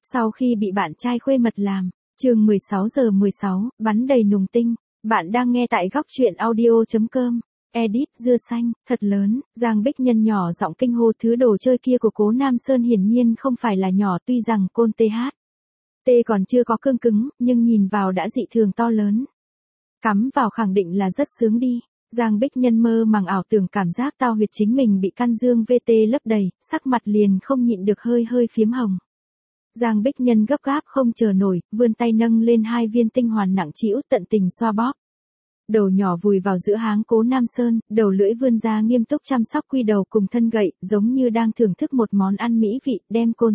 Sau khi bị bạn trai khuê mật làm, chương 16:16, bắn đầy nùng tinh. Bạn đang nghe tại góc truyện audio.com. Edit dưa xanh, thật lớn, Giang Bích Nhân nhỏ giọng kinh hô thứ đồ chơi kia của Cố Nam Sơn hiển nhiên không phải là nhỏ, tuy rằng côn THT còn chưa có cương cứng, nhưng nhìn vào đã dị thường to lớn. Cắm vào khẳng định là rất sướng đi. Giang Bích Nhân mơ màng ảo tưởng cảm giác tao huyệt chính mình bị căn dương VT lấp đầy, sắc mặt liền không nhịn được hơi phiếm hồng. Giang Bích Nhân gấp gáp không chờ nổi, vươn tay nâng lên 2 viên tinh hoàn nặng trĩu tận tình xoa bóp. Đầu nhỏ vùi vào giữa háng Cố Nam Sơn, đầu lưỡi vươn ra nghiêm túc chăm sóc quy đầu cùng thân gậy, giống như đang thưởng thức một món ăn mỹ vị, đem côn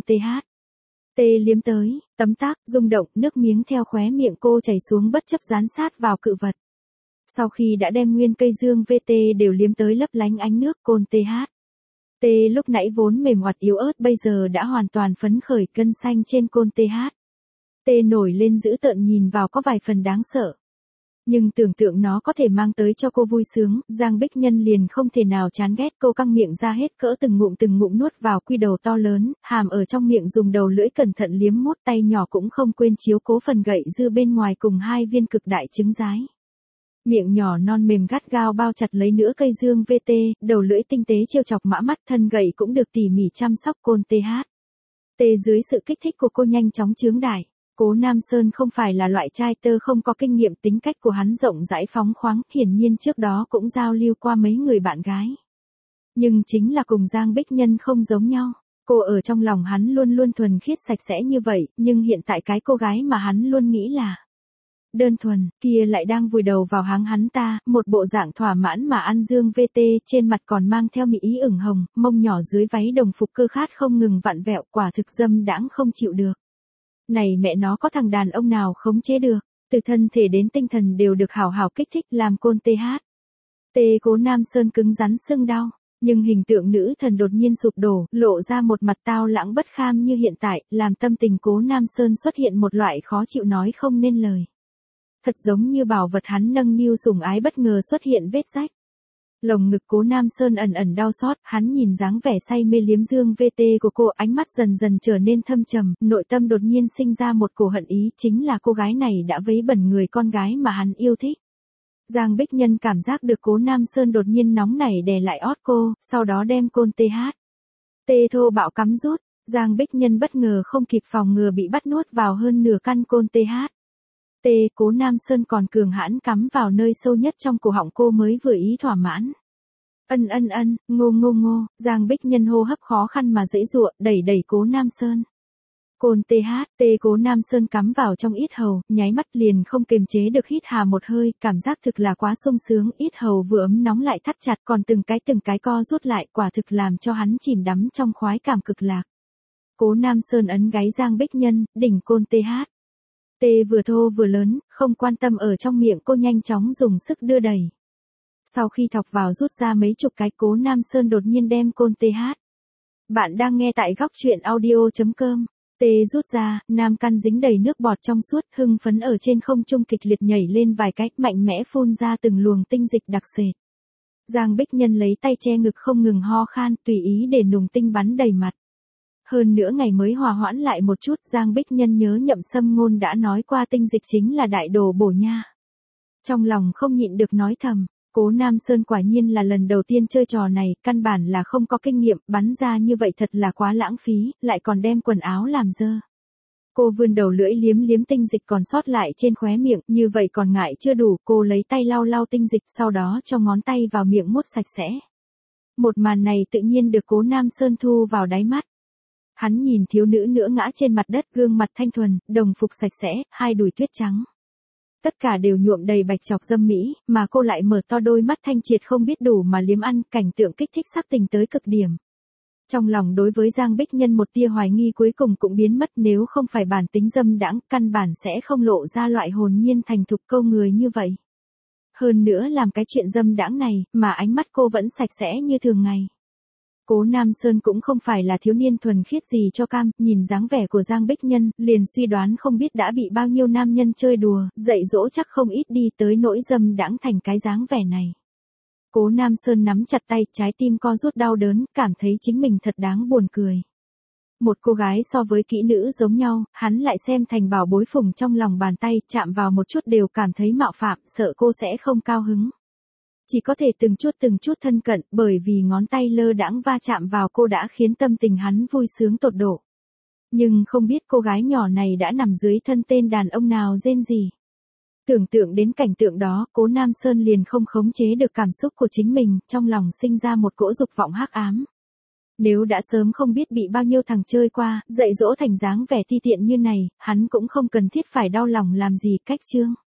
THT liếm tới, tấm tắc, rung động, nước miếng theo khóe miệng cô chảy xuống bất chấp dán sát vào cự vật. Sau khi đã đem nguyên cây dương VT đều liếm tới lấp lánh ánh nước, côn THT lúc nãy vốn mềm oặt yếu ớt bây giờ đã hoàn toàn phấn khởi, gân xanh trên côn THT nổi lên dữ tợn, nhìn vào có vài phần đáng sợ. Nhưng tưởng tượng nó có thể mang tới cho cô vui sướng, Giang Bích Nhân liền không thể nào chán ghét. Cô căng miệng ra hết cỡ từng ngụm nuốt vào quy đầu to lớn, hàm ở trong miệng dùng đầu lưỡi cẩn thận liếm mốt, tay nhỏ cũng không quên chiếu cố phần gậy dư bên ngoài cùng 2 viên cực đại trứng rái. Miệng nhỏ non mềm gắt gao bao chặt lấy nửa cây dương VT, đầu lưỡi tinh tế trêu chọc mã mắt, thân gậy cũng được tỉ mỉ chăm sóc. Côn THT dưới sự kích thích của cô nhanh chóng chướng đại. Cố Nam Sơn không phải là loại trai tơ không có kinh nghiệm, tính cách của hắn rộng rãi phóng khoáng, hiển nhiên trước đó cũng giao lưu qua mấy người bạn gái. Nhưng chính là cùng Giang Bích Nhân không giống nhau. Cô ở trong lòng hắn luôn luôn thuần khiết sạch sẽ như vậy, nhưng hiện tại cái cô gái mà hắn luôn nghĩ là đơn thuần, kia lại đang vùi đầu vào háng hắn ta, một bộ dạng thỏa mãn mà ăn dương VT, trên mặt còn mang theo mỹ ý ửng hồng, mông nhỏ dưới váy đồng phục cơ khát không ngừng vặn vẹo, quả thực dâm đãng không chịu được. Này mẹ nó, có thằng đàn ông nào khống chế được, từ thân thể đến tinh thần đều được hào hào kích thích, làm côn THT Cố Nam Sơn cứng rắn sưng đau. Nhưng hình tượng nữ thần đột nhiên sụp đổ, lộ ra một mặt tao lãng bất kham như hiện tại, làm tâm tình Cố Nam Sơn xuất hiện một loại khó chịu nói không nên lời. Thật giống như bảo vật hắn nâng niu sủng ái bất ngờ xuất hiện vết rách. Lồng ngực Cố Nam Sơn ẩn ẩn đau xót, hắn nhìn dáng vẻ say mê liếm dương VT của cô, ánh mắt dần dần trở nên thâm trầm, nội tâm đột nhiên sinh ra một cổ hận ý, chính là cô gái này đã vấy bẩn người con gái mà hắn yêu thích. Giang Bích Nhân cảm giác được Cố Nam Sơn đột nhiên nóng nảy đè lại ót cô, sau đó đem côn THT thô bạo cắm rút. Giang Bích Nhân bất ngờ không kịp phòng ngừa bị bắt nuốt vào hơn nửa căn côn THT. Cố Nam Sơn còn cường hãn cắm vào nơi sâu nhất trong cổ họng cô mới vừa ý thỏa mãn. Ân, ngô, Giang Bích Nhân hô hấp khó khăn mà giãy giụa, đẩy Cố Nam Sơn. Côn THT Cố Nam Sơn cắm vào trong yết hầu, nháy mắt liền không kiềm chế được hít hà một hơi, cảm giác thực là quá sung sướng, yết hầu vừa ấm nóng lại thắt chặt, còn từng cái co rút lại, quả thực làm cho hắn chìm đắm trong khoái cảm cực lạc. Cố Nam Sơn ấn gáy Giang Bích Nhân, đỉnh côn THT vừa thô vừa lớn, không quan tâm ở trong miệng cô nhanh chóng dùng sức đưa đẩy. Sau khi thọc vào rút ra mấy chục cái, Cố Nam Sơn đột nhiên đem côn THT. Bạn đang nghe tại góc truyện audio.com. Rút ra, nam căn dính đầy nước bọt trong suốt, hưng phấn ở trên không trung kịch liệt nhảy lên vài cái, mạnh mẽ phun ra từng luồng tinh dịch đặc sệt. Giang Bích Nhân lấy tay che ngực không ngừng ho khan, tùy ý để nùng tinh bắn đầy mặt. Hơn nữa ngày mới hòa hoãn lại một chút, Giang Bích Nhân nhớ Nhậm Sâm Ngôn đã nói qua tinh dịch chính là đại đồ bổ nha. Trong lòng không nhịn được nói thầm, Cố Nam Sơn quả nhiên là lần đầu tiên chơi trò này, căn bản là không có kinh nghiệm, bắn ra như vậy thật là quá lãng phí, lại còn đem quần áo làm dơ. Cô vươn đầu lưỡi liếm tinh dịch còn sót lại trên khóe miệng, như vậy còn ngại chưa đủ, cô lấy tay lau tinh dịch, sau đó cho ngón tay vào miệng mút sạch sẽ. Một màn này tự nhiên được Cố Nam Sơn thu vào đáy mắt. Hắn nhìn thiếu nữ nữa ngã trên mặt đất, gương mặt thanh thuần, đồng phục sạch sẽ, 2 đùi tuyết trắng. Tất cả đều nhuộm đầy bạch chọc dâm mỹ, mà cô lại mở to đôi mắt thanh triệt không biết đủ mà liếm ăn, cảnh tượng kích thích sắc tình tới cực điểm. Trong lòng đối với Giang Bích Nhân một tia hoài nghi cuối cùng cũng biến mất, nếu không phải bản tính dâm đãng, căn bản sẽ không lộ ra loại hồn nhiên thành thục câu người như vậy. Hơn nữa làm cái chuyện dâm đãng này, mà ánh mắt cô vẫn sạch sẽ như thường ngày. Cố Nam Sơn cũng không phải là thiếu niên thuần khiết gì cho cam, nhìn dáng vẻ của Giang Bích Nhân, liền suy đoán không biết đã bị bao nhiêu nam nhân chơi đùa, dạy dỗ chắc không ít đi tới nỗi dâm đãng thành cái dáng vẻ này. Cố Nam Sơn nắm chặt tay, trái tim co rút đau đớn, cảm thấy chính mình thật đáng buồn cười. Một cô gái so với kỹ nữ giống nhau, hắn lại xem thành bảo bối phùng trong lòng bàn tay, chạm vào một chút đều cảm thấy mạo phạm, sợ cô sẽ không cao hứng. Chỉ có thể từng chút thân cận, bởi vì ngón tay lơ đãng va chạm vào cô đã khiến tâm tình hắn vui sướng tột độ. Nhưng không biết cô gái nhỏ này đã nằm dưới thân tên đàn ông nào rên rỉ. Tưởng tượng đến cảnh tượng đó, Cố Nam Sơn liền không khống chế được cảm xúc của chính mình, trong lòng sinh ra một cỗ dục vọng hắc ám. Nếu đã sớm không biết bị bao nhiêu thằng chơi qua, dạy dỗ thành dáng vẻ ti tiện như này, hắn cũng không cần thiết phải đau lòng làm gì. Cách chương